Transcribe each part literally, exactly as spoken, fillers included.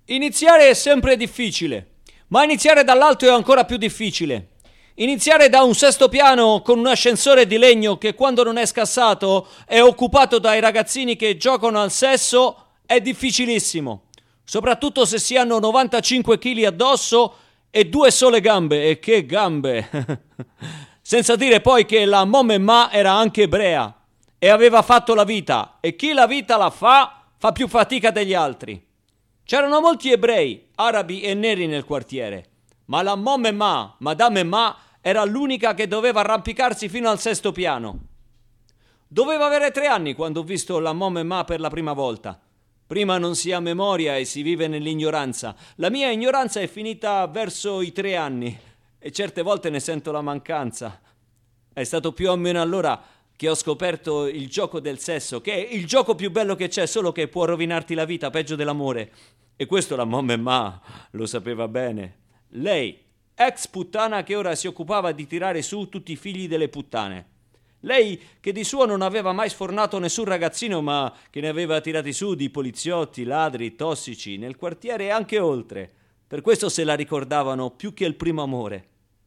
Iniziare è sempre difficile, ma iniziare dall'alto è ancora più difficile. Iniziare da un sesto piano con un ascensore di legno che quando non è scassato è occupato dai ragazzini che giocano al sesso è difficilissimo, soprattutto se si hanno novantacinque chili addosso e due sole gambe, e che gambe! Senza dire poi che la Momemma era anche ebrea e aveva fatto la vita, e chi la vita la fa, fa più fatica degli altri. C'erano molti ebrei, arabi e neri nel quartiere, ma la Momemma, Madame Ma, era l'unica che doveva arrampicarsi fino al sesto piano. Dovevo avere tre anni quando ho visto la Momemma per la prima volta. Prima non si ha memoria e si vive nell'ignoranza. La mia ignoranza è finita verso i tre anni e certe volte ne sento la mancanza. È stato più o meno allora che ho scoperto il gioco del sesso, che è il gioco più bello che c'è, solo che può rovinarti la vita, peggio dell'amore. E questo la Momemma lo sapeva bene. Lei, ex puttana che ora si occupava di tirare su tutti i figli delle puttane. Lei che di suo non aveva mai sfornato nessun ragazzino, ma che ne aveva tirati su di poliziotti, ladri, tossici, nel quartiere e anche oltre. Per questo se la ricordavano più che il primo amore.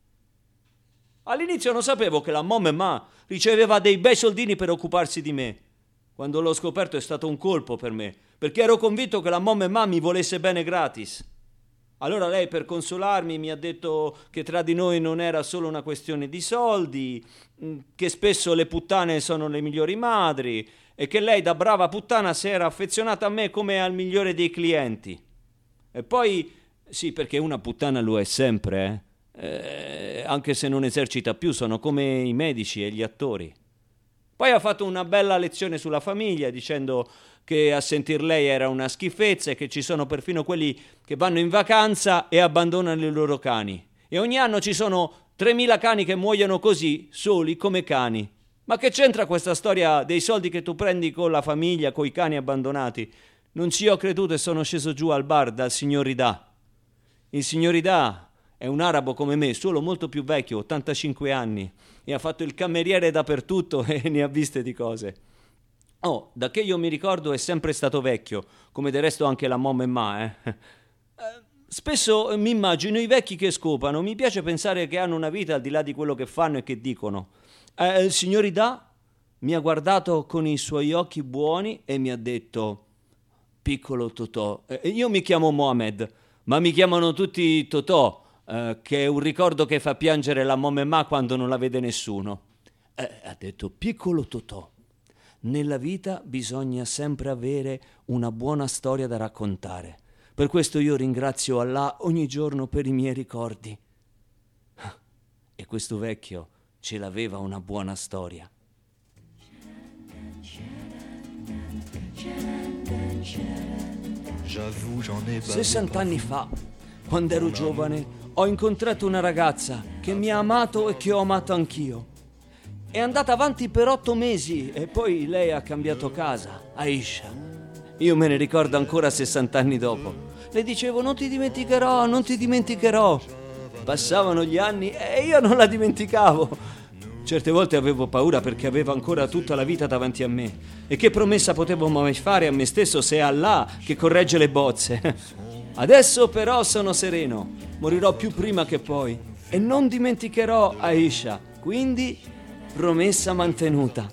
All'inizio non sapevo che la Momemma riceveva dei bei soldini per occuparsi di me. Quando l'ho scoperto è stato un colpo per me, perché ero convinto che la Momemma mi volesse bene gratis. Allora lei, per consolarmi, mi ha detto che tra di noi non era solo una questione di soldi, che spesso le puttane sono le migliori madri e che lei da brava puttana si era affezionata a me come al migliore dei clienti. E poi, sì, perché una puttana lo è sempre, eh? Eh, anche se non esercita più, sono come i medici e gli attori. Poi ha fatto una bella lezione sulla famiglia, dicendo che a sentir lei era una schifezza e che ci sono perfino quelli che vanno in vacanza e abbandonano i loro cani. E ogni anno ci sono tremila cani che muoiono così, soli come cani. Ma che c'entra questa storia dei soldi che tu prendi con la famiglia, coi cani abbandonati? Non ci ho creduto e sono sceso giù al bar dal signor Ida. Il signor Ida è un arabo come me, solo molto più vecchio, ottantacinque anni, e ha fatto il cameriere dappertutto e ne ha viste di cose. Oh, da che io mi ricordo è sempre stato vecchio, come del resto anche la Momemma, eh. eh. Spesso mi immagino i vecchi che scopano, mi piace pensare che hanno una vita al di là di quello che fanno e che dicono. Eh, il signor Ida mi ha guardato con i suoi occhi buoni e mi ha detto: piccolo Totò, eh, io mi chiamo Mohamed, ma mi chiamano tutti Totò, eh, che è un ricordo che fa piangere la Momemma quando non la vede nessuno. Eh, ha detto: piccolo Totò, nella vita bisogna sempre avere una buona storia da raccontare. Per questo io ringrazio Allah ogni giorno per i miei ricordi. E questo vecchio ce l'aveva una buona storia. Sessant'anni fa, quando ero giovane, ho incontrato una ragazza che mi ha amato e che ho amato anch'io. È andata avanti per otto mesi e poi lei ha cambiato casa, Aisha. Io me ne ricordo ancora sessant'anni dopo. Le dicevo: non ti dimenticherò, non ti dimenticherò. Passavano gli anni e io non la dimenticavo. Certe volte avevo paura perché avevo ancora tutta la vita davanti a me. E che promessa potevo mai fare a me stesso se è Allah che corregge le bozze? Adesso però sono sereno. Morirò più prima che poi. E non dimenticherò Aisha. Quindi, promessa mantenuta.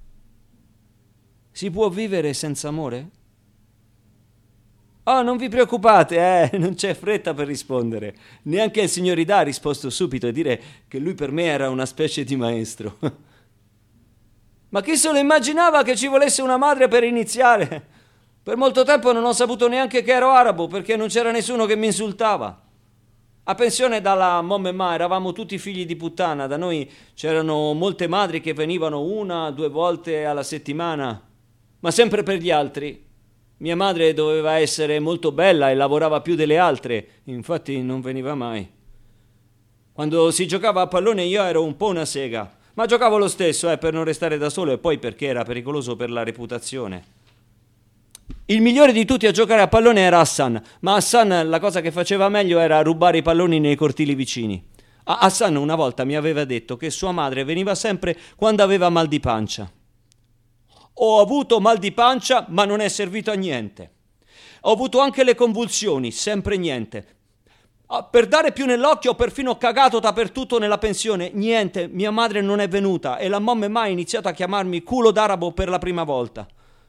Si può vivere senza amore? Oh, non vi preoccupate, eh, non c'è fretta per rispondere. Neanche il signor Ida ha risposto subito a dire che lui per me era una specie di maestro. Ma chi se lo immaginava che ci volesse una madre per iniziare? Per molto tempo non ho saputo neanche che ero arabo, perché non c'era nessuno che mi insultava. A pensione dalla Momemma eravamo tutti figli di puttana. Da noi c'erano molte madri che venivano una, due volte alla settimana, ma sempre per gli altri. Mia madre doveva essere molto bella e lavorava più delle altre, infatti non veniva mai. Quando si giocava a pallone io ero un po' una sega, ma giocavo lo stesso, eh, per non restare da solo e poi perché era pericoloso per la reputazione. Il migliore di tutti a giocare a pallone era Hassan, ma Hassan la cosa che faceva meglio era rubare i palloni nei cortili vicini. Hassan una volta mi aveva detto che sua madre veniva sempre quando aveva mal di pancia. Ho avuto mal di pancia, ma non è servito a niente. Ho avuto anche le convulsioni, sempre niente. Per dare più nell'occhio ho perfino cagato dappertutto nella pensione, niente, mia madre non è venuta e la mamma ha iniziato a chiamarmi culo d'arabo per la prima volta.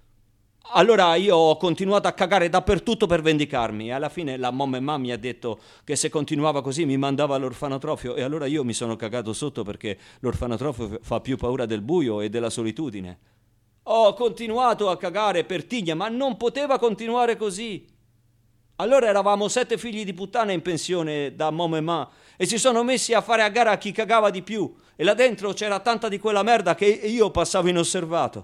Allora io ho continuato a cagare dappertutto per vendicarmi e alla fine la mamma mi ha detto che se continuava così mi mandava all'orfanotrofio e allora io mi sono cagato sotto perché l'orfanotrofio fa più paura del buio e della solitudine. Ho continuato a cagare per tigna, ma non poteva continuare così. Allora eravamo sette figli di puttana in pensione da mamma e ma e si sono messi a fare a gara a chi cagava di più e là dentro c'era tanta di quella merda che io passavo inosservato.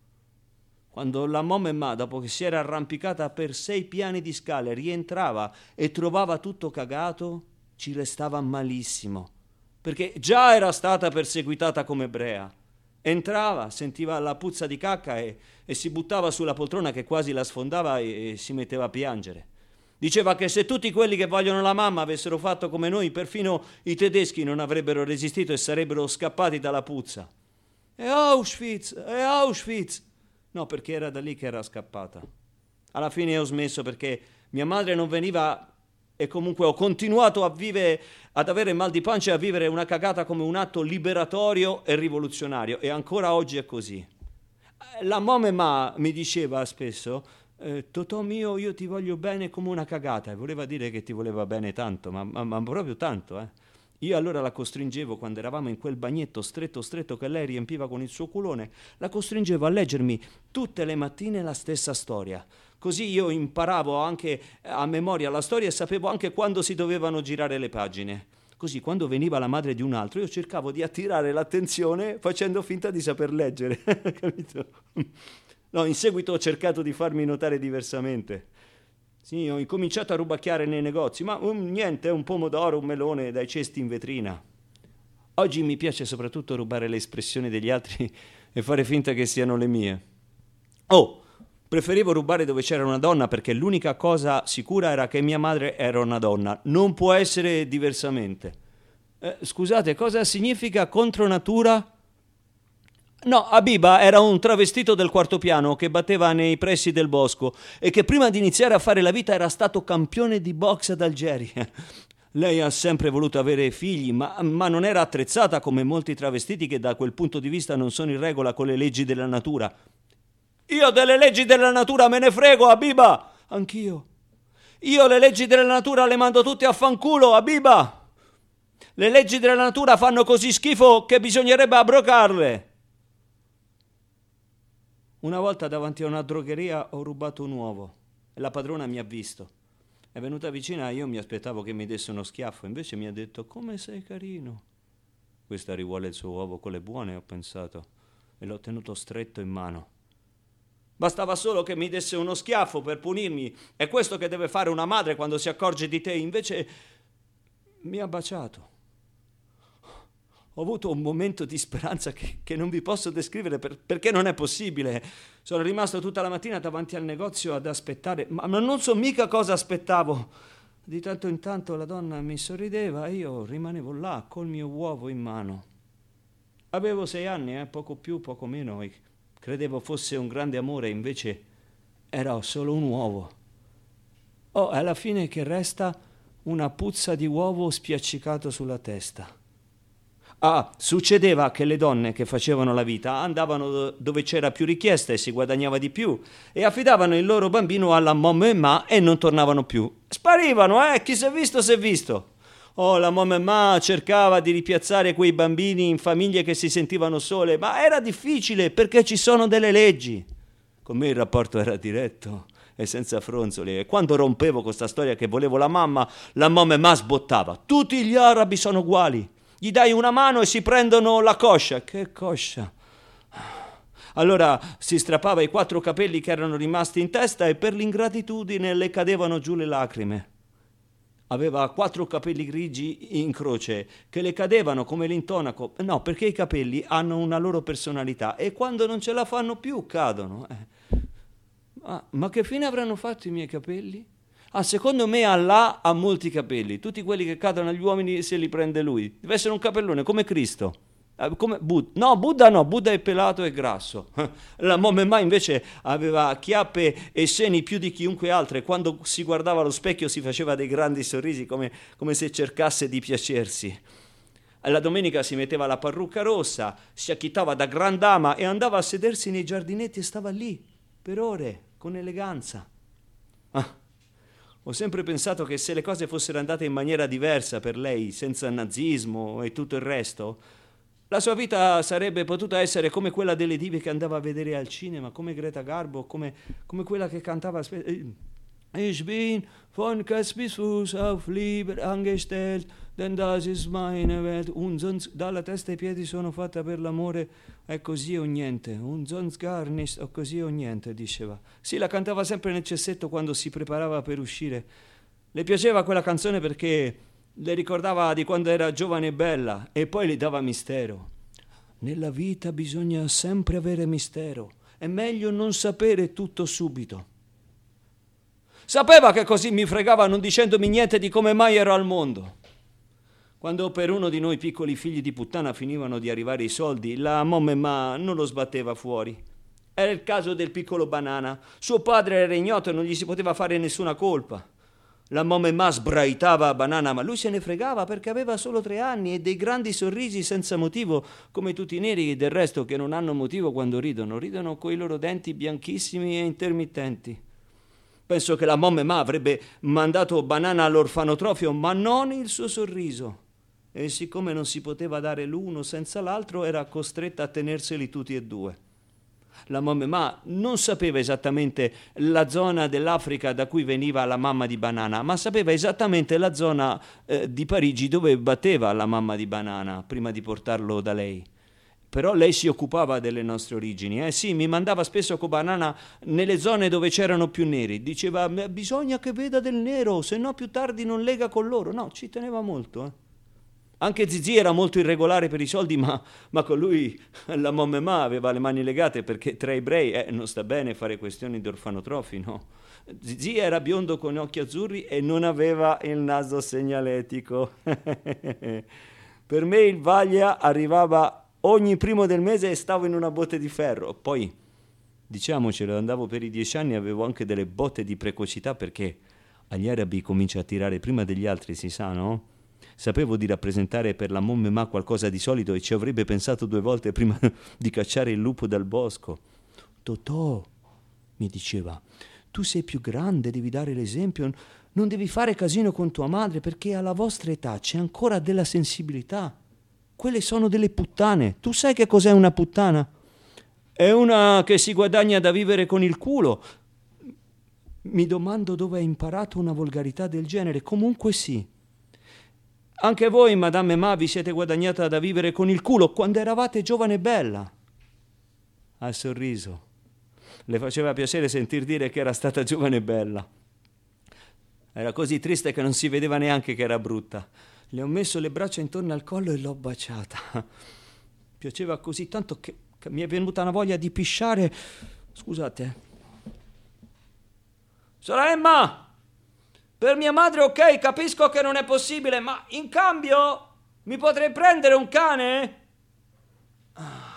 Quando la mamma e ma, dopo che si era arrampicata per sei piani di scale, rientrava e trovava tutto cagato, ci restava malissimo, perché già era stata perseguitata come ebrea. Entrava, sentiva la puzza di cacca e, e si buttava sulla poltrona che quasi la sfondava e, e si metteva a piangere. Diceva che se tutti quelli che vogliono la mamma avessero fatto come noi, perfino i tedeschi non avrebbero resistito e sarebbero scappati dalla puzza. E Auschwitz, e Auschwitz! No, perché era da lì che era scappata. Alla fine ho smesso perché mia madre non veniva e comunque ho continuato a vivere, ad avere mal di pancia e a vivere una cagata come un atto liberatorio e rivoluzionario e ancora oggi è così. La mamma mi diceva spesso eh, Totò mio, io ti voglio bene come una cagata e voleva dire che ti voleva bene tanto, ma, ma, ma proprio tanto, eh. Io allora la costringevo, quando eravamo in quel bagnetto stretto stretto che lei riempiva con il suo culone, la costringevo a leggermi tutte le mattine la stessa storia. Così io imparavo anche a memoria la storia e sapevo anche quando si dovevano girare le pagine. Così quando veniva la madre di un altro io cercavo di attirare l'attenzione facendo finta di saper leggere. Capito? No, in seguito ho cercato di farmi notare diversamente. Sì, ho incominciato a rubacchiare nei negozi, ma um, niente, un pomodoro, un melone dai cesti in vetrina. Oggi mi piace soprattutto rubare le espressioni degli altri e fare finta che siano le mie. Oh, preferivo rubare dove c'era una donna perché l'unica cosa sicura era che mia madre era una donna. Non può essere diversamente. Eh, scusate, cosa significa contro natura? No, Habiba era un travestito del quarto piano che batteva nei pressi del bosco e che prima di iniziare a fare la vita era stato campione di box ad Algeria. Lei ha sempre voluto avere figli, ma, ma non era attrezzata come molti travestiti che da quel punto di vista non sono in regola con le leggi della natura. Io delle leggi della natura me ne frego, Habiba! Anch'io. Io le leggi della natura le mando tutte a fanculo, Habiba! Le leggi della natura fanno così schifo che bisognerebbe abrogarle. Una volta davanti a una drogheria ho rubato un uovo e la padrona mi ha visto. È venuta vicina e io mi aspettavo che mi desse uno schiaffo, invece mi ha detto «Come sei carino». Questa rivuole il suo uovo con le buone, ho pensato, e l'ho tenuto stretto in mano. Bastava solo che mi desse uno schiaffo per punirmi, è questo che deve fare una madre quando si accorge di te, invece mi ha baciato. Ho avuto un momento di speranza che, che non vi posso descrivere per, perché non è possibile. Sono rimasto tutta la mattina davanti al negozio ad aspettare, ma, ma non so mica cosa aspettavo. Di tanto in tanto la donna mi sorrideva e io rimanevo là col mio uovo in mano. Avevo sei anni, eh, poco più, poco meno, e credevo fosse un grande amore, invece era solo un uovo. Oh, alla fine che resta una puzza di uovo spiaccicato sulla testa. Ah, succedeva che le donne che facevano la vita andavano dove c'era più richiesta e si guadagnava di più e affidavano il loro bambino alla mamma e ma e non tornavano più. Sparivano, eh, chi si è visto si è visto. Oh, la mamma e ma cercava di ripiazzare quei bambini in famiglie che si sentivano sole, ma era difficile perché ci sono delle leggi. Con me il rapporto era diretto e senza fronzoli e quando rompevo questa storia che volevo la mamma, la mamma e ma sbottava. Tutti gli arabi sono uguali. Gli dai una mano e si prendono la coscia. Che coscia? Allora si strappava i quattro capelli che erano rimasti in testa e per l'ingratitudine le cadevano giù le lacrime. Aveva quattro capelli grigi in croce che le cadevano come l'intonaco. No, perché i capelli hanno una loro personalità e quando non ce la fanno più cadono. Eh. Ma, ma che fine avranno fatto i miei capelli? Ah, secondo me Allah ha molti capelli, tutti quelli che cadono agli uomini se li prende lui. Deve essere un capellone come Cristo. Come Buddha? No, Buddha no, Buddha è pelato e grasso. La Momemà invece aveva chiappe e seni più di chiunque altro e quando si guardava allo specchio si faceva dei grandi sorrisi come, come se cercasse di piacersi. La domenica si metteva la parrucca rossa, si acchittava da gran dama e andava a sedersi nei giardinetti e stava lì per ore, con eleganza. Ah, ho sempre pensato che se le cose fossero andate in maniera diversa per lei, senza nazismo e tutto il resto, la sua vita sarebbe potuta essere come quella delle dive che andava a vedere al cinema, come Greta Garbo, come, come quella che cantava Ich bin von Kess bis Fuß auf Liebe angestellt, denn das ist meine Welt. Un sonst, dalla testa ai piedi sono fatta per l'amore, è così o niente. Un sonst gar nicht, o così o niente, diceva. Sì, la cantava sempre nel cessetto quando si preparava per uscire. Le piaceva quella canzone perché le ricordava di quando era giovane e bella e poi le dava mistero. Nella vita bisogna sempre avere mistero, è meglio non sapere tutto subito. Sapeva che così mi fregava non dicendomi niente di come mai ero al mondo. Quando per uno di noi piccoli figli di puttana finivano di arrivare i soldi, la Momemà non lo sbatteva fuori. Era il caso del piccolo Banana. Suo padre era ignoto e non gli si poteva fare nessuna colpa. La Momemà sbraitava a Banana, ma lui se ne fregava perché aveva solo tre anni e dei grandi sorrisi senza motivo, come tutti i neri del resto che non hanno motivo quando ridono. Ridono coi loro denti bianchissimi e intermittenti. Penso che la Momemà avrebbe mandato Banana all'orfanotrofio, ma non il suo sorriso. E siccome non si poteva dare l'uno senza l'altro, era costretta a tenerseli tutti e due. La Momemà non sapeva esattamente la zona dell'Africa da cui veniva la mamma di Banana, ma sapeva esattamente la zona eh, di Parigi dove batteva la mamma di Banana prima di portarlo da lei. Però lei si occupava delle nostre origini. Eh sì, mi mandava spesso con Banana nelle zone dove c'erano più neri. Diceva, bisogna che veda del nero, se no più tardi non lega con loro. No, ci teneva molto. Eh. Anche Zizi era molto irregolare per i soldi, ma, ma con lui la Momemà aveva le mani legate perché tra ebrei eh, non sta bene fare questioni di orfanotrofi, no? Zizi era biondo con occhi azzurri e non aveva il naso segnaletico. Per me il Vaglia arrivava ogni primo del mese e stavo in una botte di ferro. Poi, diciamocelo, andavo per i dieci anni e avevo anche delle botte di precocità perché agli arabi comincia a tirare prima degli altri, si sa, no? Sapevo di rappresentare per la Momemà qualcosa di solido e ci avrebbe pensato due volte prima di cacciare il lupo dal bosco. Totò, mi diceva, tu sei più grande, devi dare l'esempio, non devi fare casino con tua madre perché alla vostra età c'è ancora della sensibilità. Quelle sono delle puttane. Tu sai che cos'è una puttana? È una che si guadagna da vivere con il culo. Mi domando dove hai imparato una volgarità del genere. Comunque sì. Anche voi, Madame Ma, vi siete guadagnata da vivere con il culo quando eravate giovane e bella. Ha sorriso. Le faceva piacere sentir dire che era stata giovane e bella. Era così triste che non si vedeva neanche che era brutta. Le ho messo le braccia intorno al collo e l'ho baciata. Piaceva così tanto che, che mi è venuta una voglia di pisciare. Scusate. Sorella Emma! Per mia madre ok, capisco che non è possibile, ma in cambio mi potrei prendere un cane? Ah.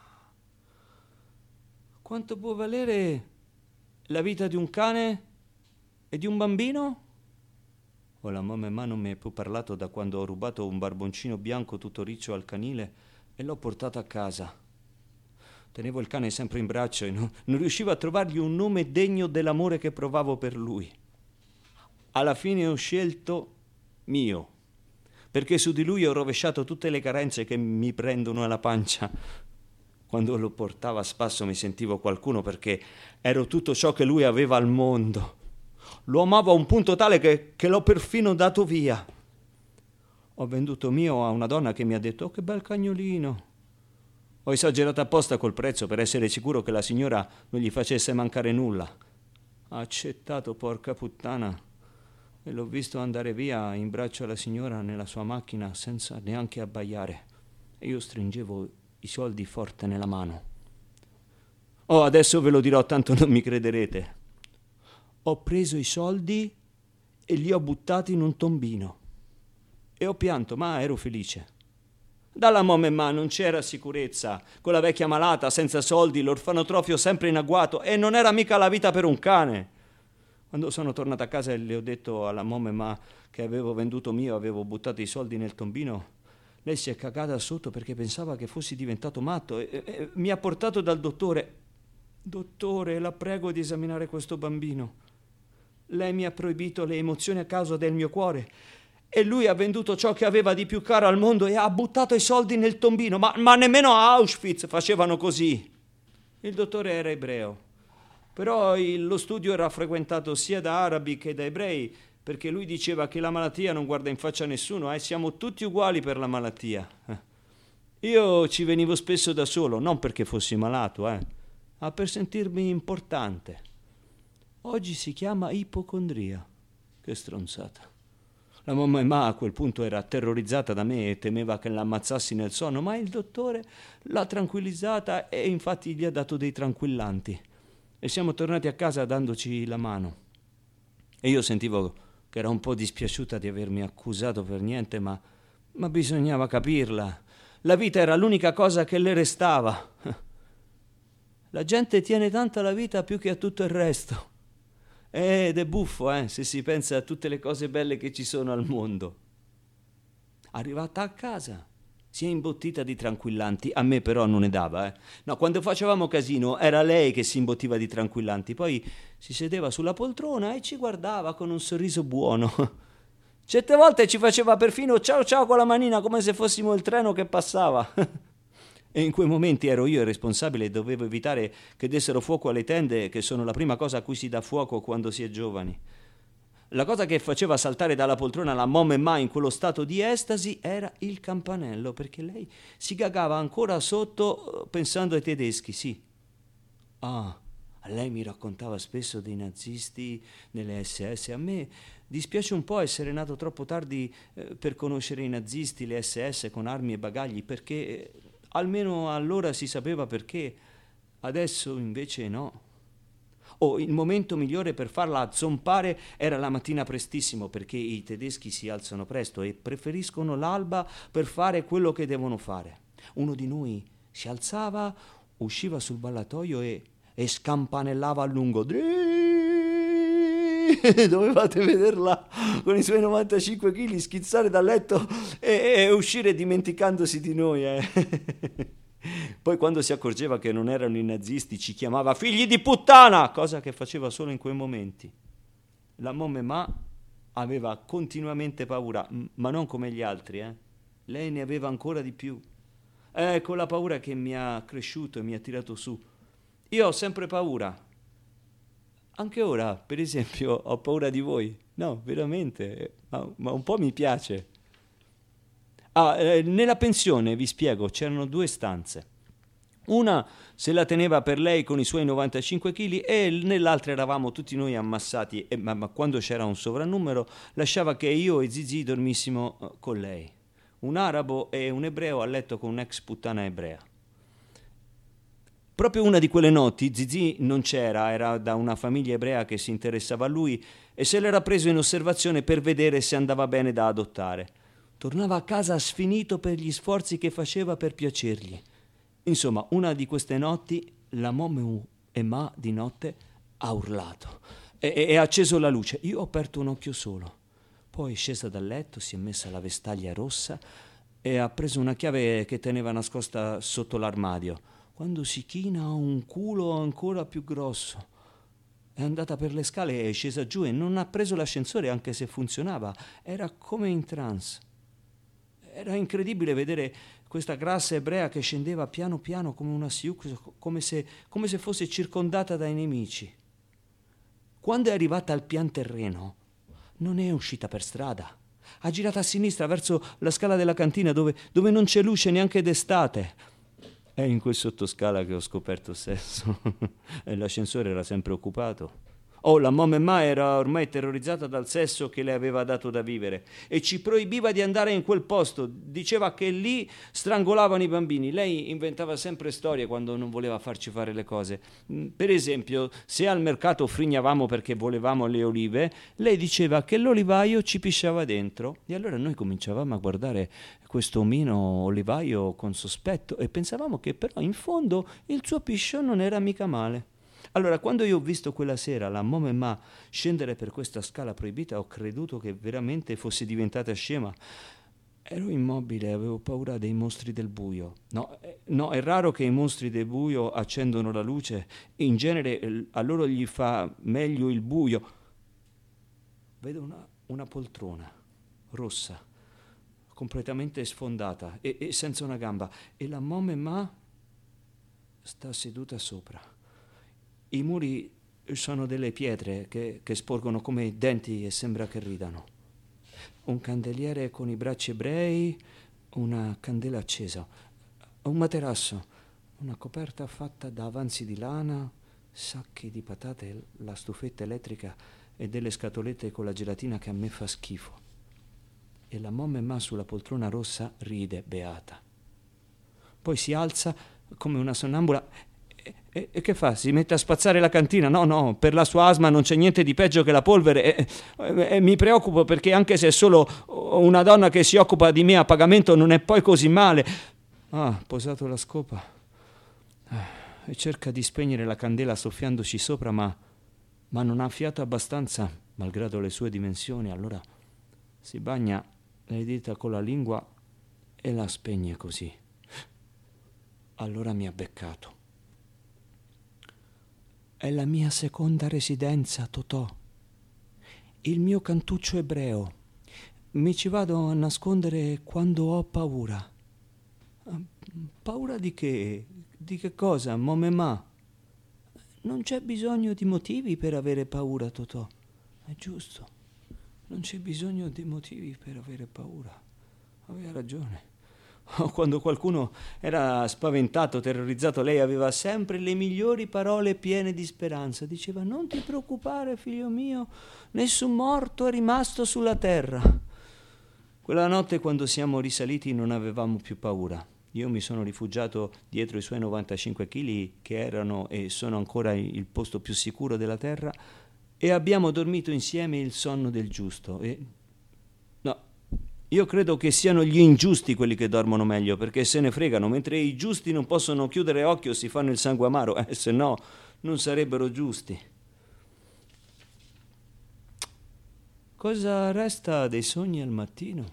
Quanto può valere la vita di un cane e di un bambino? Oh, la Momemà non mi ha più parlato da quando ho rubato un barboncino bianco tutto riccio al canile e l'ho portato a casa. Tenevo il cane sempre in braccio e non, non riuscivo a trovargli un nome degno dell'amore che provavo per lui. Alla fine ho scelto mio, perché su di lui ho rovesciato tutte le carenze che mi prendono alla pancia. Quando lo portavo a spasso mi sentivo qualcuno perché ero tutto ciò che lui aveva al mondo. Lo amavo a un punto tale che, che l'ho perfino dato via. Ho venduto mio a una donna che mi ha detto, oh, che bel cagnolino. Ho esagerato apposta col prezzo per essere sicuro che la signora non gli facesse mancare nulla. Ha accettato, porca puttana. E l'ho visto andare via in braccio alla signora nella sua macchina senza neanche abbaiare. E io stringevo i soldi forte nella mano. Oh, adesso ve lo dirò, tanto non mi crederete. Ho preso i soldi e li ho buttati in un tombino. E ho pianto, ma ero felice. Dalla mamma e ma non c'era sicurezza, con la vecchia malata, senza soldi, l'orfanotrofio sempre in agguato, e non era mica la vita per un cane. Quando sono tornato a casa e le ho detto alla mamma e ma che avevo venduto mio, avevo buttato i soldi nel tombino, lei si è cagata sotto perché pensava che fossi diventato matto e, e, e mi ha portato dal dottore. Dottore, la prego di esaminare questo bambino. Lei mi ha proibito le emozioni a causa del mio cuore e lui ha venduto ciò che aveva di più caro al mondo e ha buttato i soldi nel tombino, ma, ma nemmeno a Auschwitz facevano così. Il dottore era ebreo, però il, lo studio era frequentato sia da arabi che da ebrei, perché lui diceva che la malattia non guarda in faccia a nessuno, e eh, siamo tutti uguali per la malattia. Io ci venivo spesso da solo, non perché fossi malato, eh, ma per sentirmi importante. Oggi si chiama ipocondria. Che stronzata. La mamma e ma a quel punto era terrorizzata da me e temeva che l'ammazzassi nel sonno, ma il dottore l'ha tranquillizzata e infatti gli ha dato dei tranquillanti. E siamo tornati a casa dandoci la mano. E io sentivo che era un po' dispiaciuta di avermi accusato per niente, ma, ma bisognava capirla. La vita era l'unica cosa che le restava. La gente tiene tanto alla vita più che a tutto il resto. Ed è buffo, eh, se si pensa a tutte le cose belle che ci sono al mondo. Arrivata a casa, si è imbottita di tranquillanti. A me però non ne dava, eh. No, quando facevamo casino era lei che si imbottiva di tranquillanti. Poi si sedeva sulla poltrona e ci guardava con un sorriso buono. Certe volte ci faceva perfino ciao ciao con la manina, come se fossimo il treno che passava. E in quei momenti ero io il responsabile e dovevo evitare che dessero fuoco alle tende, che sono la prima cosa a cui si dà fuoco quando si è giovani. La cosa che faceva saltare dalla poltrona la mamma e ma in quello stato di estasi era il campanello, perché lei si gagava ancora sotto pensando ai tedeschi, sì. Ah, lei mi raccontava spesso dei nazisti nelle esse esse. A me dispiace un po' essere nato troppo tardi eh, per conoscere i nazisti, le esse esse con armi e bagagli, perché... Eh, almeno allora si sapeva perché, adesso invece no. Oh, il momento migliore per farla zompare era la mattina prestissimo, perché i tedeschi si alzano presto e preferiscono l'alba per fare quello che devono fare. Uno di noi si alzava, usciva sul ballatoio e, e scampanellava a lungo. Dovevate vederla con i suoi novantacinque chili schizzare dal letto e, e uscire dimenticandosi di noi, eh. Poi quando si accorgeva che non erano i nazisti ci chiamava figli di puttana, cosa che faceva solo in quei momenti. La mamma e ma aveva continuamente paura, ma non come gli altri, eh. Lei ne aveva ancora di più. È quella paura che mi ha cresciuto e mi ha tirato su. Io ho sempre paura. Anche ora, per esempio, ho paura di voi. No, veramente, ma, ma un po' mi piace. Ah, eh, nella pensione, vi spiego, c'erano due stanze. Una se la teneva per lei con i suoi novantacinque chili e nell'altra eravamo tutti noi ammassati, e, ma, ma quando c'era un sovrannumero lasciava che io e Zizi dormissimo uh, con lei. Un arabo e un ebreo a letto con un'ex puttana ebrea. Proprio una di quelle notti Zizi non c'era, era da una famiglia ebrea che si interessava a lui e se l'era preso in osservazione per vedere se andava bene da adottare. Tornava a casa sfinito per gli sforzi che faceva per piacergli. Insomma, una di queste notti la mamma e ma di notte ha urlato e, e ha acceso la luce. Io ho aperto un occhio solo. Poi è scesa dal letto, si è messa la vestaglia rossa e ha preso una chiave che teneva nascosta sotto l'armadio. Quando si china ha un culo ancora più grosso. È andata per le scale e è scesa giù e non ha preso l'ascensore anche se funzionava. Era come in trance. Era incredibile vedere questa grassa ebrea che scendeva piano piano come una siuc, come se, come se fosse circondata dai nemici. Quando è arrivata al pian terreno, non è uscita per strada. Ha girato a sinistra verso la scala della cantina dove, dove non c'è luce neanche d'estate. È in quel sottoscala che ho scoperto sesso e l'ascensore era sempre occupato. Oh, la mamma era ormai terrorizzata dal sesso che le aveva dato da vivere e ci proibiva di andare in quel posto. Diceva che lì strangolavano i bambini. Lei inventava sempre storie quando non voleva farci fare le cose. Per esempio, se al mercato frignavamo perché volevamo le olive, lei diceva che l'olivaio ci pisciava dentro. E allora noi cominciavamo a guardare questo omino olivaio con sospetto e pensavamo che però in fondo il suo piscio non era mica male. Allora, quando io ho visto quella sera la mamma scendere per questa scala proibita, ho creduto che veramente fosse diventata scema. Ero immobile, avevo paura dei mostri del buio. No, eh, no, è raro che i mostri del buio accendono la luce. In genere eh, a loro gli fa meglio il buio. Vedo una, una poltrona rossa, completamente sfondata e, e senza una gamba. E la mamma sta seduta sopra. I muri sono delle pietre che, che sporgono come denti e sembra che ridano. Un candeliere con i bracci ebrei, una candela accesa, un materasso, una coperta fatta da avanzi di lana, sacchi di patate, la stufetta elettrica e delle scatolette con la gelatina che a me fa schifo. E la mamma sulla poltrona rossa ride beata. Poi si alza come una sonnambula. E, e che fa? Si mette a spazzare la cantina? No, no, per la sua asma non c'è niente di peggio che la polvere e, e, e mi preoccupo perché anche se è solo una donna che si occupa di me a pagamento non è poi così male. Ah, posato la scopa e cerca di spegnere la candela soffiandoci sopra, ma, ma non ha fiato abbastanza, malgrado le sue dimensioni. Allora si bagna le dita con la lingua e la spegne così. Allora mi ha beccato. È la mia seconda residenza, Totò. Il mio cantuccio ebreo. Mi ci vado a nascondere quando ho paura. Paura di che? Di che cosa, mamma? Non c'è bisogno di motivi per avere paura, Totò. È giusto. Non c'è bisogno di motivi per avere paura. Aveva ragione. Oh, quando qualcuno era spaventato, terrorizzato, lei aveva sempre le migliori parole piene di speranza. Diceva: non ti preoccupare, figlio mio, nessun morto è rimasto sulla terra. Quella notte, quando siamo risaliti, non avevamo più paura. Io mi sono rifugiato dietro i suoi novantacinque chili, che erano e sono ancora il posto più sicuro della terra, e abbiamo dormito insieme il sonno del giusto. E no, io credo che siano gli ingiusti quelli che dormono meglio, perché se ne fregano, mentre i giusti non possono chiudere occhio, si fanno il sangue amaro, eh, se no non sarebbero giusti. Cosa resta dei sogni al mattino?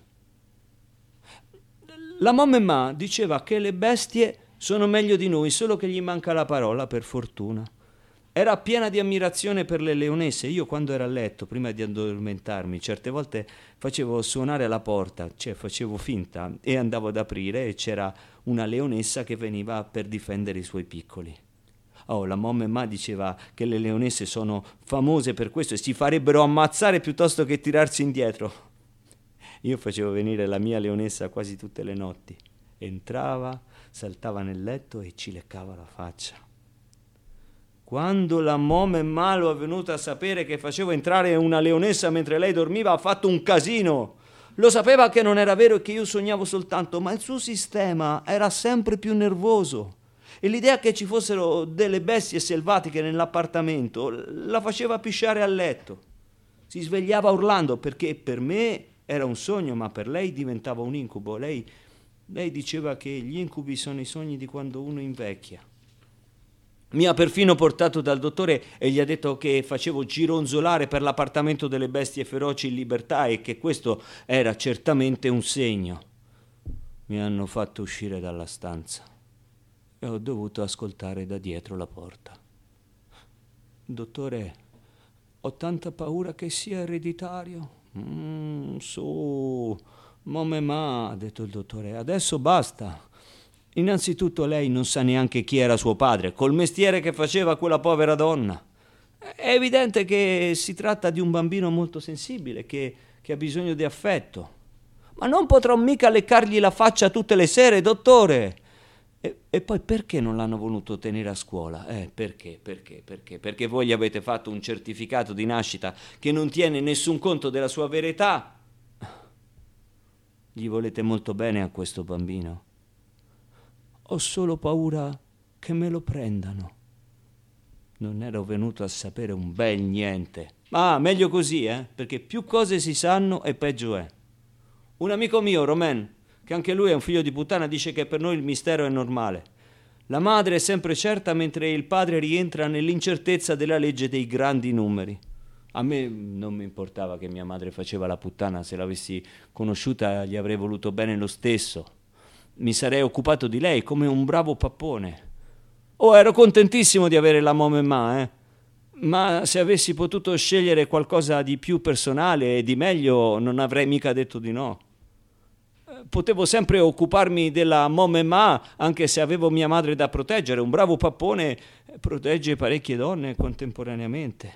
La mamma diceva che le bestie sono meglio di noi, solo che gli manca la parola, per fortuna. Era piena di ammirazione per le leonesse. Io quando ero a letto, prima di addormentarmi, certe volte facevo suonare alla porta, cioè facevo finta, e andavo ad aprire e c'era una leonessa che veniva per difendere i suoi piccoli. Oh, la mamma diceva che le leonesse sono famose per questo e si farebbero ammazzare piuttosto che tirarsi indietro. Io facevo venire la mia leonessa quasi tutte le notti. Entrava, saltava nel letto e ci leccava la faccia. Quando la mamma lo è venuta a sapere che facevo entrare una leonessa mentre lei dormiva, ha fatto un casino. Lo sapeva che non era vero e che io sognavo soltanto, ma il suo sistema era sempre più nervoso. E l'idea che ci fossero delle bestie selvatiche nell'appartamento la faceva pisciare a letto. Si svegliava urlando perché per me era un sogno, ma per lei diventava un incubo. Lei, lei diceva che gli incubi sono i sogni di quando uno invecchia. Mi ha perfino portato dal dottore e gli ha detto che facevo gironzolare per l'appartamento delle bestie feroci in libertà e che questo era certamente un segno. Mi hanno fatto uscire dalla stanza e ho dovuto ascoltare da dietro la porta. Dottore, ho tanta paura che sia ereditario. Mm, su, mamma, ha detto il dottore, adesso basta. Innanzitutto lei non sa neanche chi era suo padre, col mestiere che faceva quella povera donna. È evidente che si tratta di un bambino molto sensibile, che, che ha bisogno di affetto. Ma non potrò mica leccargli la faccia tutte le sere, dottore. E, e poi perché non l'hanno voluto tenere a scuola? Eh, perché, perché, perché? Perché voi gli avete fatto un certificato di nascita che non tiene nessun conto della sua vera età? Gli volete molto bene a questo bambino? Ho solo paura che me lo prendano. Non ero venuto a sapere un bel niente. Ma meglio così, eh? Perché più cose si sanno e peggio è. Un amico mio, Romain, che anche lui è un figlio di puttana, dice che per noi il mistero è normale. La madre è sempre certa mentre il padre rientra nell'incertezza della legge dei grandi numeri. A me non mi importava che mia madre faceva la puttana, se l'avessi conosciuta gli avrei voluto bene lo stesso. Mi sarei occupato di lei come un bravo pappone. Oh, ero contentissimo di avere la Momemà, eh. Ma se avessi potuto scegliere qualcosa di più personale e di meglio, non avrei mica detto di no. Potevo sempre occuparmi della Momemà, anche se avevo mia madre da proteggere. Un bravo pappone protegge parecchie donne contemporaneamente.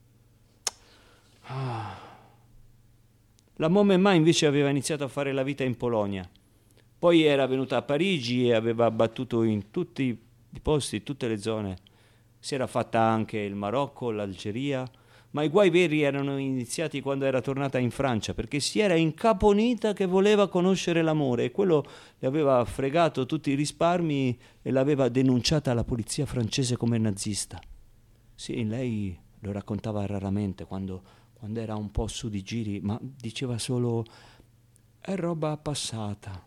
La Momemà invece aveva iniziato a fare la vita in Polonia. Poi era venuta a Parigi e aveva battuto in tutti i posti, in tutte le zone. Si era fatta anche il Marocco, l'Algeria, ma i guai veri erano iniziati quando era tornata in Francia, perché si era incaponita che voleva conoscere l'amore e quello le aveva fregato tutti i risparmi e l'aveva denunciata alla polizia francese come nazista. Sì, lei lo raccontava raramente quando, quando era un po' su di giri, ma diceva solo è roba passata.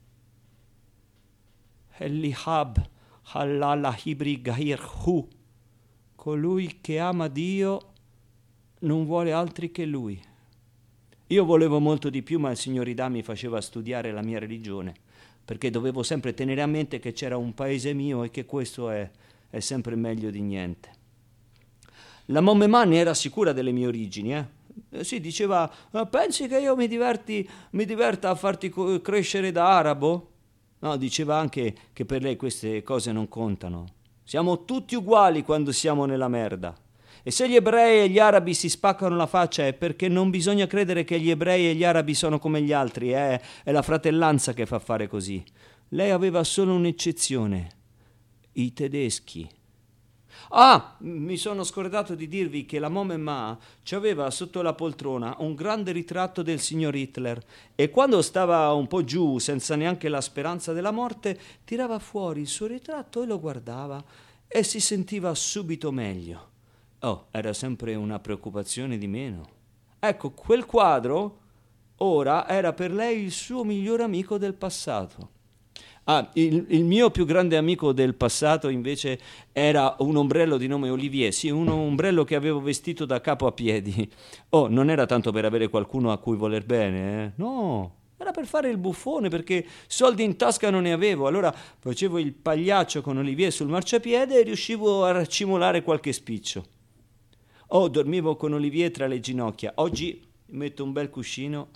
Elihab halala hibri gahir hu, colui che ama Dio non vuole altri che lui. Io volevo molto di più, ma il signor Ida mi faceva studiare la mia religione, perché dovevo sempre tenere a mente che c'era un paese mio e che questo è, è sempre meglio di niente. La Momemà ne era sicura delle mie origini, eh? Sì, diceva, pensi che io mi diverti, mi diverta a farti crescere da arabo? No, diceva anche che per lei queste cose non contano. Siamo tutti uguali quando siamo nella merda. E se gli ebrei e gli arabi si spaccano la faccia è perché non bisogna credere che gli ebrei e gli arabi sono come gli altri, eh? È la fratellanza che fa fare così. Lei aveva solo un'eccezione, i tedeschi. Ah, mi sono scordato di dirvi che la Momemà ci aveva sotto la poltrona un grande ritratto del signor Hitler e quando stava un po' giù, senza neanche la speranza della morte, tirava fuori il suo ritratto e lo guardava e si sentiva subito meglio. Oh, era sempre una preoccupazione di meno. Ecco, quel quadro ora era per lei il suo miglior amico del passato. Ah, il, il mio più grande amico del passato invece era un ombrello di nome Olivier, sì, un ombrello che avevo vestito da capo a piedi. Oh, non era tanto per avere qualcuno a cui voler bene, eh? No, era per fare il buffone, perché soldi in tasca non ne avevo. Allora facevo il pagliaccio con Olivier sul marciapiede e riuscivo a raccimolare qualche spiccio. Oh, dormivo con Olivier tra le ginocchia. Oggi metto un bel cuscino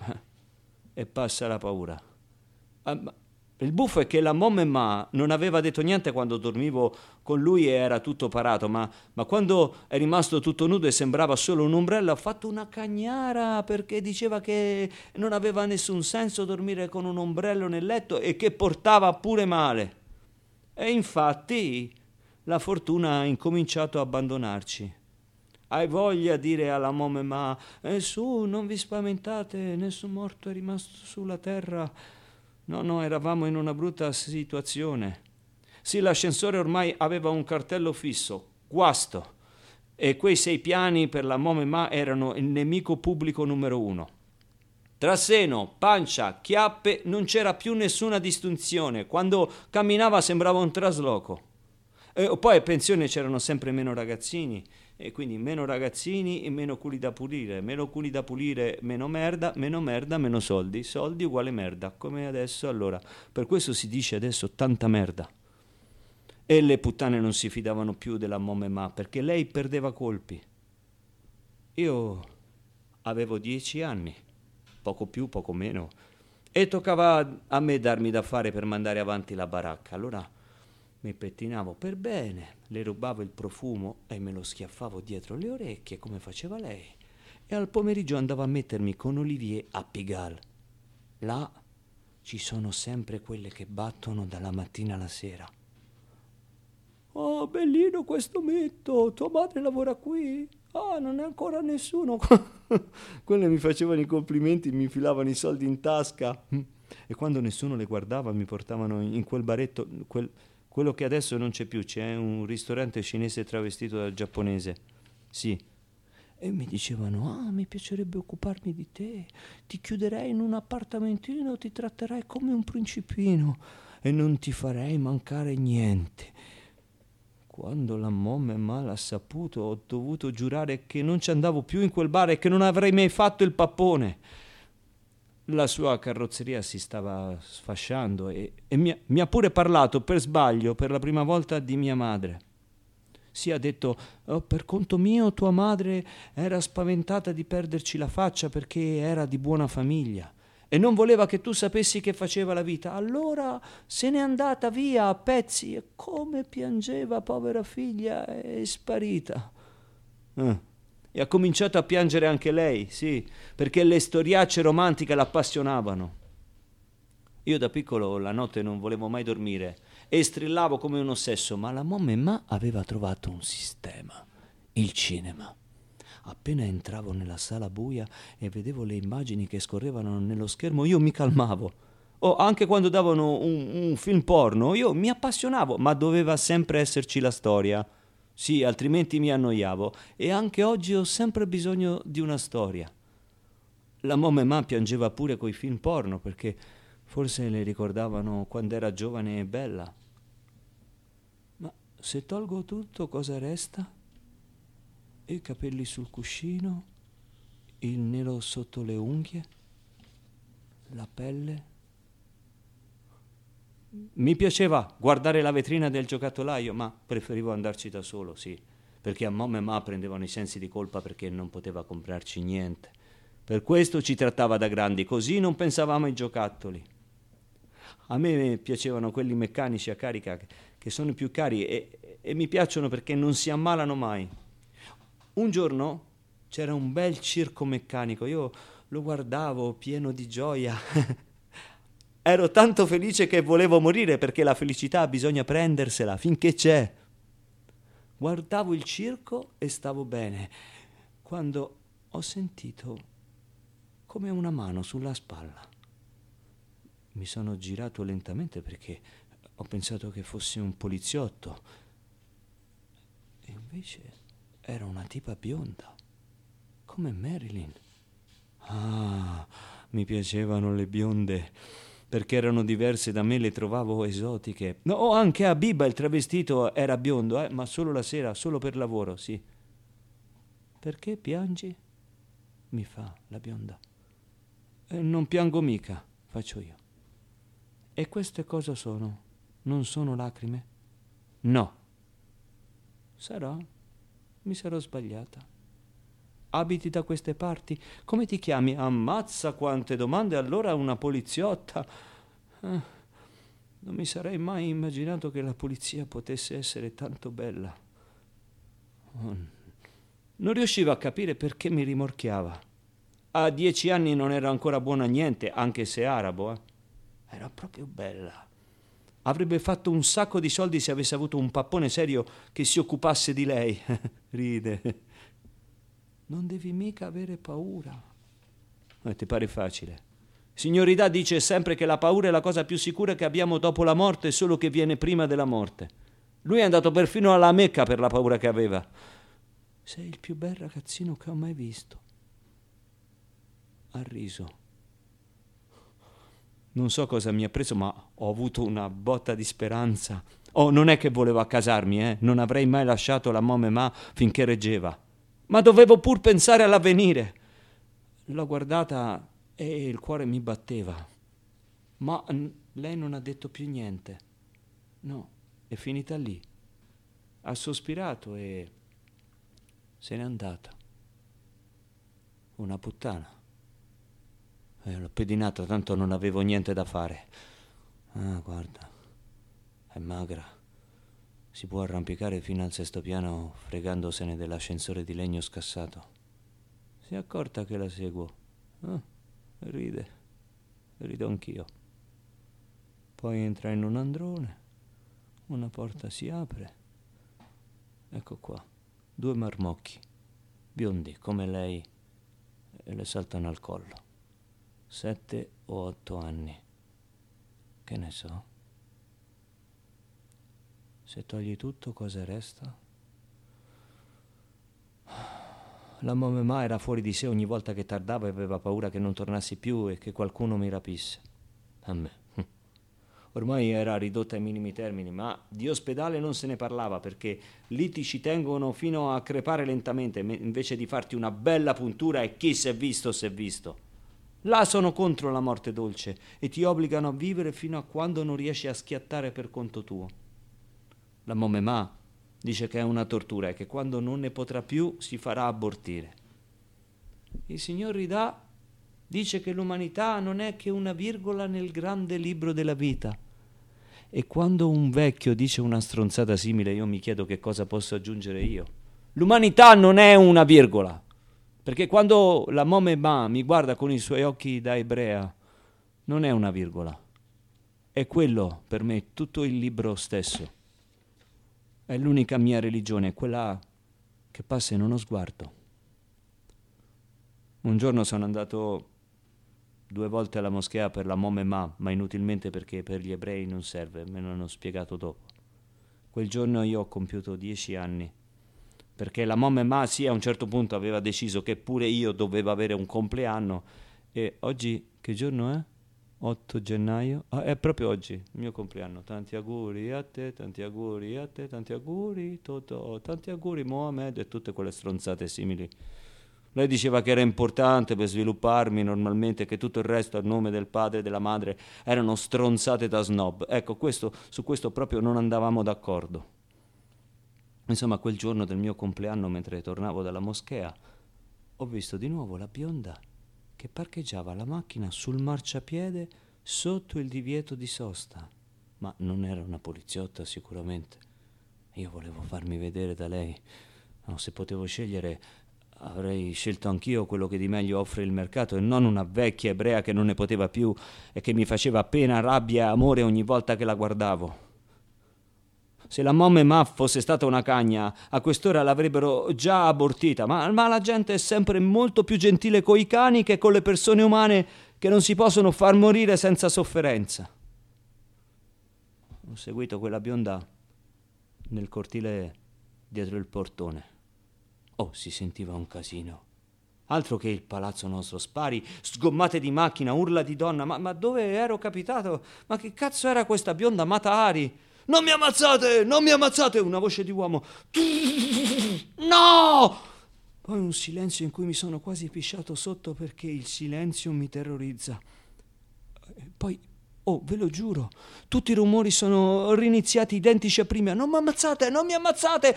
e passa la paura. Ah, ma il buffo è che la Momemà non aveva detto niente quando dormivo con lui e era tutto parato, ma, ma quando è rimasto tutto nudo e sembrava solo un ombrello ha fatto una cagnara perché diceva che non aveva nessun senso dormire con un ombrello nel letto e che portava pure male. E infatti la fortuna ha incominciato a abbandonarci. Hai voglia di dire alla Momemà, eh, su, non vi spaventate, nessun morto è rimasto sulla terra. No, no, eravamo in una brutta situazione. Sì, l'ascensore ormai aveva un cartello fisso, guasto, e quei sei piani per la Momemà erano il nemico pubblico numero uno. Tra seno, pancia, chiappe non c'era più nessuna distinzione. Quando camminava sembrava un trasloco. E poi a pensione c'erano sempre meno ragazzini, e quindi meno ragazzini e meno culi da pulire, meno culi da pulire, meno merda, meno merda, meno soldi, soldi uguale merda, come adesso. Allora, per questo si dice adesso tanta merda. E le puttane non si fidavano più della Momemà perché lei perdeva colpi. Io avevo dieci anni, poco più, poco meno, e toccava a me darmi da fare per mandare avanti la baracca. Allora mi pettinavo per bene, le rubavo il profumo e me lo schiaffavo dietro le orecchie come faceva lei, e al pomeriggio andavo a mettermi con Olivier a Pigalle. Là ci sono sempre quelle che battono dalla mattina alla sera. Oh, bellino questo metto, tua madre lavora qui? Ah, non è ancora nessuno. Quelle mi facevano i complimenti, mi filavano i soldi in tasca. E quando nessuno le guardava mi portavano in quel baretto, quel, quello che adesso non c'è più, c'è un ristorante cinese travestito da giapponese. Sì. E mi dicevano, ah, mi piacerebbe occuparmi di te, ti chiuderei in un appartamentino, ti tratterei come un principino e non ti farei mancare niente. Quando la mamma l'ha saputo, ho dovuto giurare che non ci andavo più in quel bar e che non avrei mai fatto il pappone. La sua carrozzeria si stava sfasciando e, e mi, ha, mi ha pure parlato per sbaglio per la prima volta di mia madre. Sì, ha detto, oh, per conto mio tua madre era spaventata di perderci la faccia perché era di buona famiglia e non voleva che tu sapessi che faceva la vita. Allora se n'è andata via a pezzi e come piangeva, povera figlia, è sparita. Eh. E ha cominciato a piangere anche lei, sì, perché le storiacce romantiche l'appassionavano. Io da piccolo la notte non volevo mai dormire e strillavo come un ossesso, ma la mamma aveva trovato un sistema, il cinema. Appena entravo nella sala buia e vedevo le immagini che scorrevano nello schermo, io mi calmavo. O anche quando davano un, un film porno, io mi appassionavo, ma doveva sempre esserci la storia. Sì, altrimenti mi annoiavo. E anche oggi ho sempre bisogno di una storia. La mamma piangeva pure coi film porno, perché forse le ricordavano quando era giovane e bella. Ma se tolgo tutto, cosa resta? I capelli sul cuscino, il nero sotto le unghie, la pelle. Mi piaceva guardare la vetrina del giocattolaio, ma preferivo andarci da solo, sì, perché a mamma e ma prendevano i sensi di colpa perché non poteva comprarci niente. Per questo ci trattava da grandi, così non pensavamo ai giocattoli. A me piacevano quelli meccanici a carica, che sono più cari e, e mi piacciono perché non si ammalano mai. Un giorno c'era un bel circo meccanico, io lo guardavo pieno di gioia. Ero tanto felice che volevo morire perché la felicità bisogna prendersela finché c'è. Guardavo il circo e stavo bene, quando ho sentito come una mano sulla spalla. Mi sono girato lentamente perché ho pensato che fosse un poliziotto. E invece era una tipa bionda, come Marilyn. Ah, mi piacevano le bionde, perché erano diverse da me, le trovavo esotiche. No, anche a Biba il travestito era biondo, eh, ma solo la sera, solo per lavoro, sì. Perché piangi? Mi fa la bionda. Eh, non piango mica, faccio io. E queste cosa sono? Non sono lacrime? No. Sarà. Mi sarò sbagliata. Abiti da queste parti? Come ti chiami? Ammazza quante domande, allora una poliziotta. Ah, non mi sarei mai immaginato che la polizia potesse essere tanto bella. Oh, non riuscivo a capire perché mi rimorchiava. A dieci anni non ero ancora buono a niente, anche se arabo, eh. Era proprio bella. Avrebbe fatto un sacco di soldi se avesse avuto un pappone serio che si occupasse di lei. Ride. Non devi mica avere paura. Eh, ti pare facile? Signorità dice sempre che la paura è la cosa più sicura che abbiamo dopo la morte, solo che viene prima della morte. Lui è andato perfino alla Mecca per la paura che aveva. Sei il più bel ragazzino che ho mai visto. Ha riso. Non so cosa mi ha preso, ma ho avuto una botta di speranza. Oh, non è che volevo accasarmi, eh? Non avrei mai lasciato la mamma e ma finché reggeva. Ma dovevo pur pensare all'avvenire. L'ho guardata e il cuore mi batteva. Ma n- lei non ha detto più niente. No, è finita lì. Ha sospirato e se n'è andata. Una puttana. Eh, l'ho pedinata, tanto non avevo niente da fare. Ah, guarda, è magra. Si può arrampicare fino al sesto piano fregandosene dell'ascensore di legno scassato. Si è accorta che la seguo. Ah, ride. Rido anch'io. Poi entra in un androne, una porta si apre, ecco qua, due marmocchi, biondi come lei, e le saltano al collo. Sette o otto anni, che ne so. Se togli tutto, cosa resta? La mamma era fuori di sé ogni volta che tardava e aveva paura che non tornassi più e che qualcuno mi rapisse. A me. Ormai era ridotta ai minimi termini, ma di ospedale non se ne parlava perché lì ti ci tengono fino a crepare lentamente invece di farti una bella puntura e chi s'è visto s'è visto. Là sono contro la morte dolce e ti obbligano a vivere fino a quando non riesci a schiattare per conto tuo. La mamma dice che è una tortura e che quando non ne potrà più si farà abortire. Il signor Ridà dice che l'umanità non è che una virgola nel grande libro della vita. E quando un vecchio dice una stronzata simile, io mi chiedo che cosa posso aggiungere io. L'umanità non è una virgola, perché quando la mamma mi guarda con i suoi occhi da ebrea, non è una virgola. È quello per me tutto il libro stesso. È l'unica mia religione, quella che passa in uno sguardo. Un giorno sono andato due volte alla moschea per la mamma, ma inutilmente perché per gli ebrei non serve, me l'hanno spiegato dopo. Quel giorno io ho compiuto dieci anni, perché la mamma sì a un certo punto aveva deciso che pure io dovevo avere un compleanno e oggi che giorno è? otto gennaio? Ah, è proprio oggi, il mio compleanno. Tanti auguri a te, tanti auguri a te, tanti auguri Totò, tanti auguri Mohamed e tutte quelle stronzate simili. Lei diceva che era importante per svilupparmi normalmente, che tutto il resto a nome del padre e della madre erano stronzate da snob. Ecco, questo, su questo proprio non andavamo d'accordo. Insomma, quel giorno del mio compleanno, mentre tornavo dalla moschea, ho visto di nuovo la bionda che parcheggiava la macchina sul marciapiede sotto il divieto di sosta. Ma non era una poliziotta sicuramente. Io volevo farmi vedere da lei. No, se potevo scegliere, avrei scelto anch'io quello che di meglio offre il mercato e non una vecchia ebrea che non ne poteva più e che mi faceva appena rabbia e amore ogni volta che la guardavo. Se la mamma fosse stata una cagna, a quest'ora l'avrebbero già abortita, ma, ma la gente è sempre molto più gentile coi cani che con le persone umane che non si possono far morire senza sofferenza. Ho seguito quella bionda nel cortile dietro il portone. Oh, si sentiva un casino. Altro che il palazzo nostro, spari, sgommate di macchina, urla di donna. Ma, ma dove ero capitato? Ma che cazzo era questa bionda Matahari? Non mi ammazzate! Non mi ammazzate! Una voce di uomo. No! Poi un silenzio in cui mi sono quasi pisciato sotto perché il silenzio mi terrorizza. Poi, oh, ve lo giuro, tutti i rumori sono riniziati identici a prima. Non mi ammazzate! Non mi ammazzate!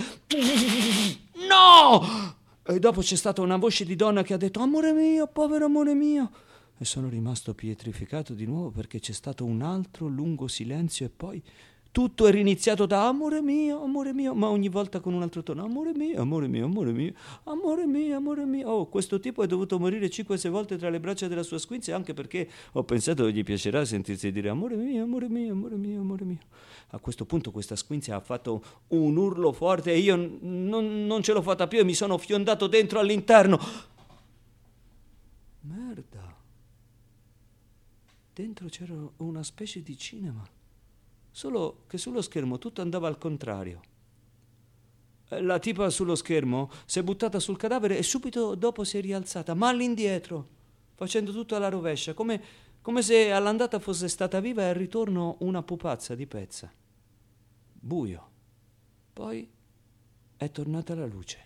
No! E dopo c'è stata una voce di donna che ha detto amore mio, povero amore mio. E sono rimasto pietrificato di nuovo perché c'è stato un altro lungo silenzio e poi tutto è riniziato da amore mio, amore mio, ma ogni volta con un altro tono. Amore mio, amore mio, amore mio, amore mio, amore mio. Oh, questo tipo è dovuto morire cinque sei volte tra le braccia della sua squinzia anche perché ho pensato che gli piacerà sentirsi dire amore mio, amore mio, amore mio, amore mio. A questo punto questa squinzia ha fatto un urlo forte e io non, non ce l'ho fatta più e mi sono fiondato dentro all'interno. Merda. Dentro c'era una specie di cinema. Solo che sullo schermo tutto andava al contrario. La tipa sullo schermo si è buttata sul cadavere e subito dopo si è rialzata, ma all'indietro, facendo tutto alla rovescia, come, come se all'andata fosse stata viva e al ritorno una pupazza di pezza. Buio. Poi è tornata la luce.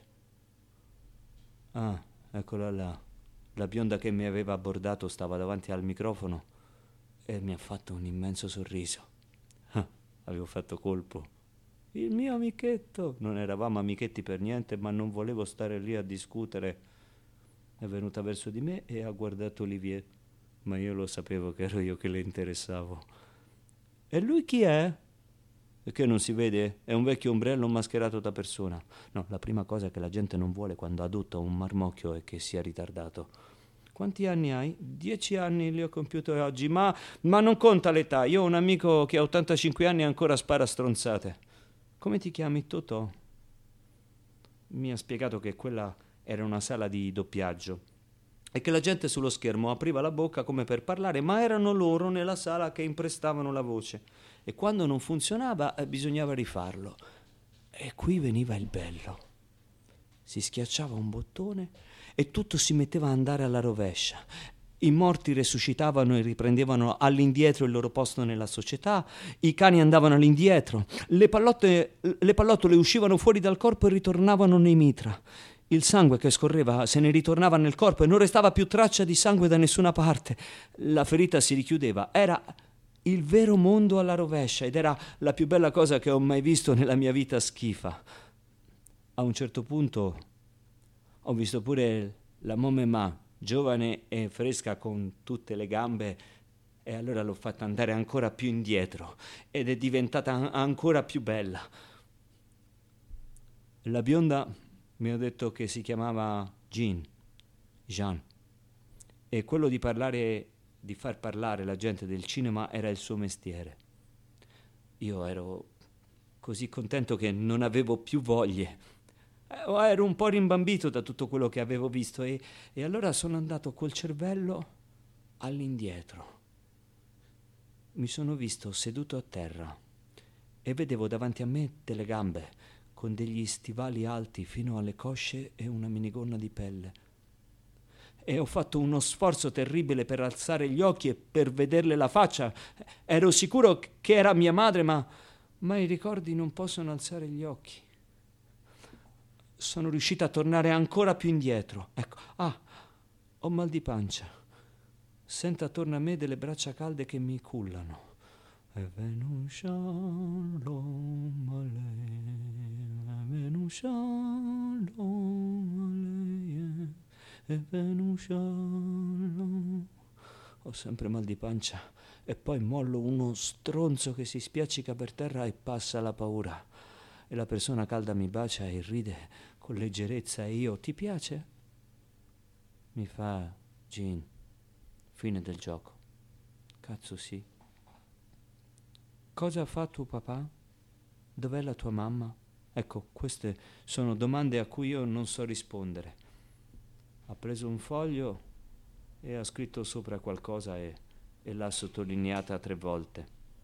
Ah, eccola là. La bionda che mi aveva abbordato stava davanti al microfono e mi ha fatto un immenso sorriso. Ah, avevo fatto colpo. Il mio amichetto. Non eravamo amichetti per niente, ma non volevo stare lì a discutere. È venuta verso di me e ha guardato Olivier, ma io lo sapevo che ero io che le interessavo. E lui chi è? Perché non si vede? È un vecchio ombrello mascherato da persona. No, la prima cosa che la gente non vuole quando adotta un marmocchio è che sia ritardato. Quanti anni hai? Dieci anni li ho compiuti oggi, ma, ma non conta l'età. Io ho un amico che ha ottantacinque anni e ancora spara stronzate. Come ti chiami, Totò? Mi ha spiegato che quella era una sala di doppiaggio e che la gente sullo schermo apriva la bocca come per parlare, ma erano loro nella sala che imprestavano la voce. E quando non funzionava eh, bisognava rifarlo. E qui veniva il bello. Si schiacciava un bottone e tutto si metteva a andare alla rovescia. I morti resuscitavano e riprendevano all'indietro il loro posto nella società, i cani andavano all'indietro, le pallotte, le pallottole uscivano fuori dal corpo e ritornavano nei mitra. Il sangue che scorreva se ne ritornava nel corpo e non restava più traccia di sangue da nessuna parte. La ferita si richiudeva. Era il vero mondo alla rovescia ed era la più bella cosa che ho mai visto nella mia vita schifa. A un certo punto ho visto pure la Momemà, giovane e fresca con tutte le gambe, e allora l'ho fatta andare ancora più indietro ed è diventata ancora più bella. La bionda mi ha detto che si chiamava Jean, Jean, e quello di parlare, di far parlare la gente del cinema era il suo mestiere. Io ero così contento che non avevo più voglie. Ero un po' rimbambito da tutto quello che avevo visto e, e allora sono andato col cervello all'indietro. Mi sono visto seduto a terra e vedevo davanti a me delle gambe con degli stivali alti fino alle cosce e una minigonna di pelle. E ho fatto uno sforzo terribile per alzare gli occhi e per vederle la faccia. Ero sicuro che era mia madre, ma, ma i ricordi non possono alzare gli occhi. Sono riuscita a tornare ancora più indietro. Ecco, ah, ho mal di pancia. Sento attorno a me delle braccia calde che mi cullano. E venuscialo male, e venuscialo male, e venuscialo. Ho sempre mal di pancia e poi mollo uno stronzo che si spiaccica per terra e passa la paura. E la persona calda mi bacia e ride con leggerezza e io, ti piace? Mi fa, Jean, fine del gioco. Cazzo sì. Cosa fa tuo papà? Dov'è la tua mamma? Ecco, queste sono domande a cui io non so rispondere. Ha preso un foglio e ha scritto sopra qualcosa e, e l'ha sottolineata tre volte.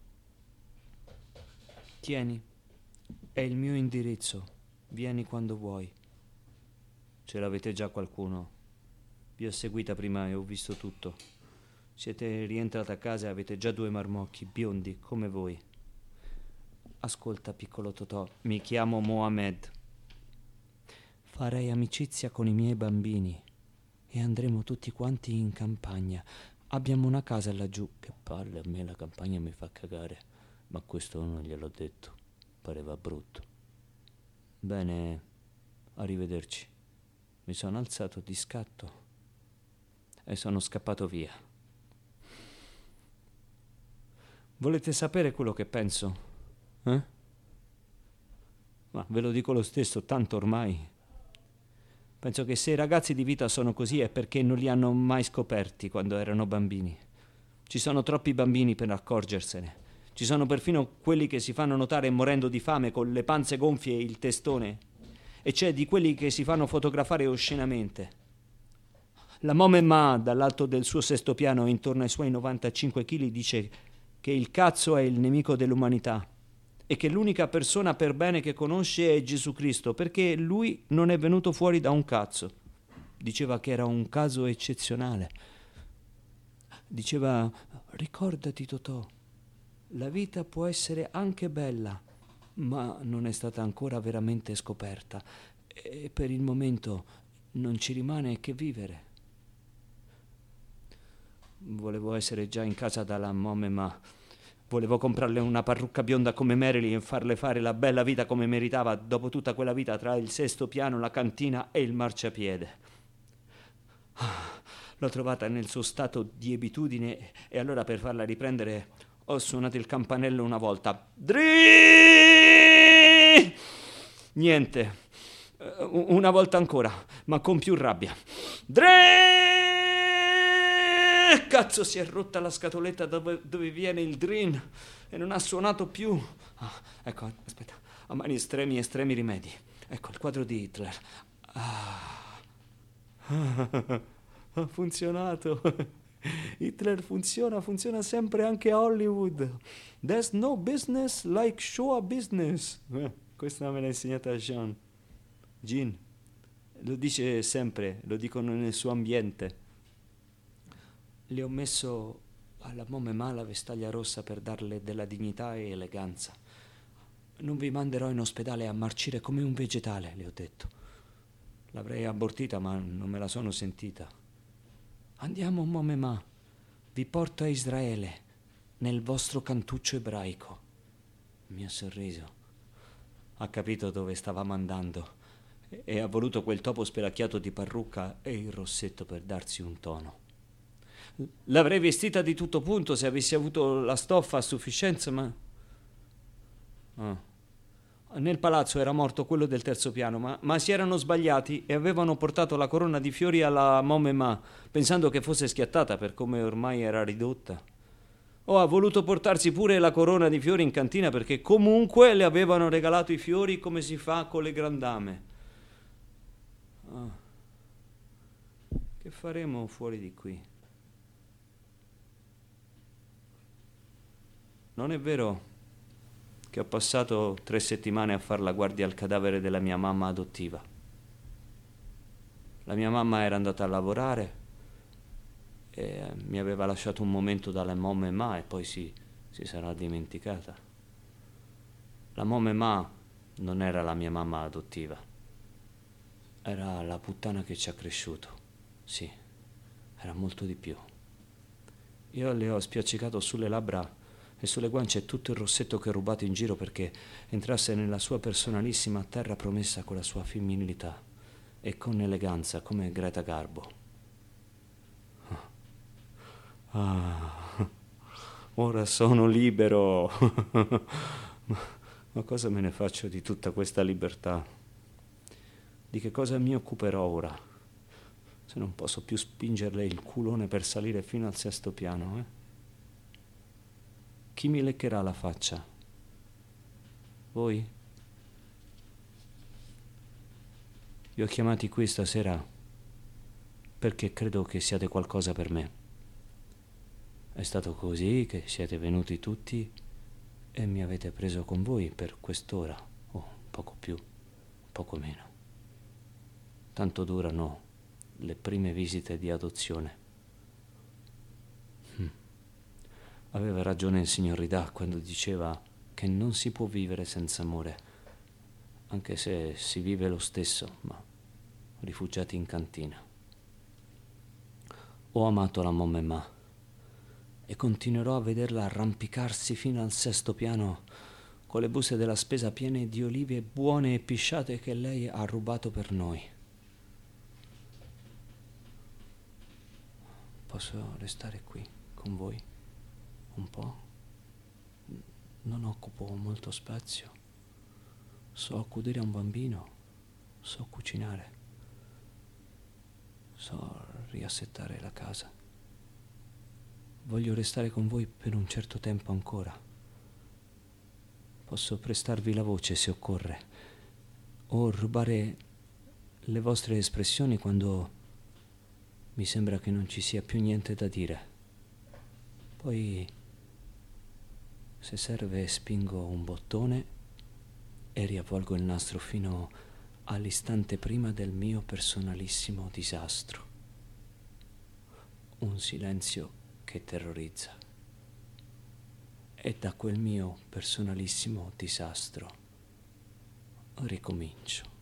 Tieni, è il mio indirizzo. Vieni quando vuoi. Ce l'avete già qualcuno? Vi ho seguita prima e ho visto tutto. Siete rientrata a casa e avete già due marmocchi biondi come voi. Ascolta, piccolo Totò, mi chiamo Mohamed. Farei amicizia con i miei bambini e andremo tutti quanti in campagna. Abbiamo una casa laggiù. Che palle, a me la campagna mi fa cagare, ma questo non gliel'ho detto. Pareva brutto. Bene, arrivederci. Mi sono alzato di scatto e sono scappato via. Volete sapere quello che penso? Eh? Ma ve lo dico lo stesso, tanto ormai. Penso che se i ragazzi di vita sono così è perché non li hanno mai scoperti quando erano bambini. Ci sono troppi bambini per accorgersene. Ci sono perfino quelli che si fanno notare morendo di fame con le panze gonfie e il testone. E c'è di quelli che si fanno fotografare oscenamente. La Momemà, dall'alto del suo sesto piano, intorno ai suoi novantacinque chili, dice che il cazzo è il nemico dell'umanità e che l'unica persona per bene che conosce è Gesù Cristo, perché lui non è venuto fuori da un cazzo. Diceva che era un caso eccezionale. Diceva, ricordati Totò, la vita può essere anche bella, ma non è stata ancora veramente scoperta e per il momento non ci rimane che vivere. Volevo essere già in casa dalla Momemà. Volevo comprarle una parrucca bionda come Marilyn e farle fare la bella vita come meritava dopo tutta quella vita tra il sesto piano, la cantina e il marciapiede. L'ho trovata nel suo stato di abitudine e allora per farla riprendere ho suonato il campanello una volta. Dri! Niente. Una volta ancora, ma con più rabbia. Dri! Eh, cazzo, si è rotta la scatoletta dove, dove viene il drin e non ha suonato più. Ah, ecco, aspetta, a mani estremi, estremi rimedi. Ecco, il quadro di Hitler. Ah. Ha funzionato. Hitler funziona, funziona sempre anche a Hollywood. There's no business like show business. Eh, questa me l'ha insegnata Jean. Jean. Lo dice sempre, lo dicono nel suo ambiente. Le ho messo alla Momemà la vestaglia rossa per darle della dignità e eleganza. Non vi manderò in ospedale a marcire come un vegetale, le ho detto. L'avrei abortita, ma non me la sono sentita. Andiamo, Momemà. Vi porto a Israele, nel vostro cantuccio ebraico. Mi ha sorriso. Ha capito dove stavamo andando e ha voluto quel topo spelacchiato di parrucca e il rossetto per darsi un tono. L'avrei vestita di tutto punto se avessi avuto la stoffa a sufficienza, ma... Ah. Nel palazzo era morto quello del terzo piano, ma, ma si erano sbagliati e avevano portato la corona di fiori alla Momemà, pensando che fosse schiattata per come ormai era ridotta. O ha voluto portarsi pure la corona di fiori in cantina perché comunque le avevano regalato i fiori come si fa con le grandame. Ah. Che faremo fuori di qui? Non è vero che ho passato tre settimane a far la guardia al cadavere della mia mamma adottiva. La mia mamma era andata a lavorare e mi aveva lasciato un momento dalla Momemà e poi si, si sarà dimenticata. La Momemà non era la mia mamma adottiva, era la puttana che ci ha cresciuto. Sì, era molto di più. Io le ho spiaccicato sulle labbra e sulle guance tutto il rossetto che ho rubato in giro perché entrasse nella sua personalissima terra promessa con la sua femminilità e con eleganza come Greta Garbo. Ah, ora sono libero. ma, ma cosa me ne faccio di tutta questa libertà? Di che cosa mi occuperò ora? Se non posso più spingerle il culone per salire fino al sesto piano, eh? Chi mi leccherà la faccia? Voi? Vi ho chiamati qui stasera perché credo che siate qualcosa per me. È stato così che siete venuti tutti e mi avete preso con voi per quest'ora, o poco più, poco meno. Tanto durano le prime visite di adozione. Hm. Aveva ragione il signor Ridà quando diceva che non si può vivere senza amore, anche se si vive lo stesso, ma rifugiati in cantina. Ho amato la Momemà e continuerò a vederla arrampicarsi fino al sesto piano con le buste della spesa piene di olive buone e pisciate che lei ha rubato per noi. Posso restare qui con voi un po'? Non occupo molto spazio. So accudire a un bambino, so cucinare, so riassettare la casa. Voglio restare con voi per un certo tempo ancora. Posso prestarvi la voce se occorre, o rubare le vostre espressioni quando mi sembra che non ci sia più niente da dire. Poi, se serve, spingo un bottone e riavvolgo il nastro fino all'istante prima del mio personalissimo disastro. Un silenzio che terrorizza. E da quel mio personalissimo disastro ricomincio.